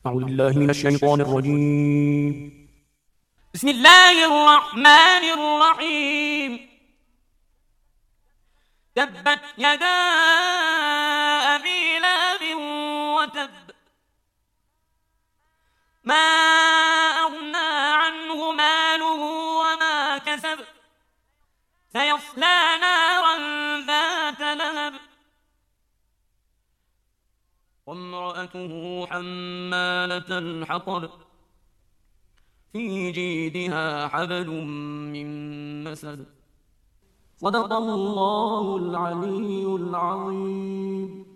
أعوذ بالله من الشيطان الرجيم. بسم الله الرحمن الرحيم. تبت يدا أبي لهب وتب، ما أغنى عنه ماله وما كسب، سيصلى نارا ذات لهب، وامرأته حمالة الحطب، في جيدها حبل من مسد. صدق الله العلي العظيم.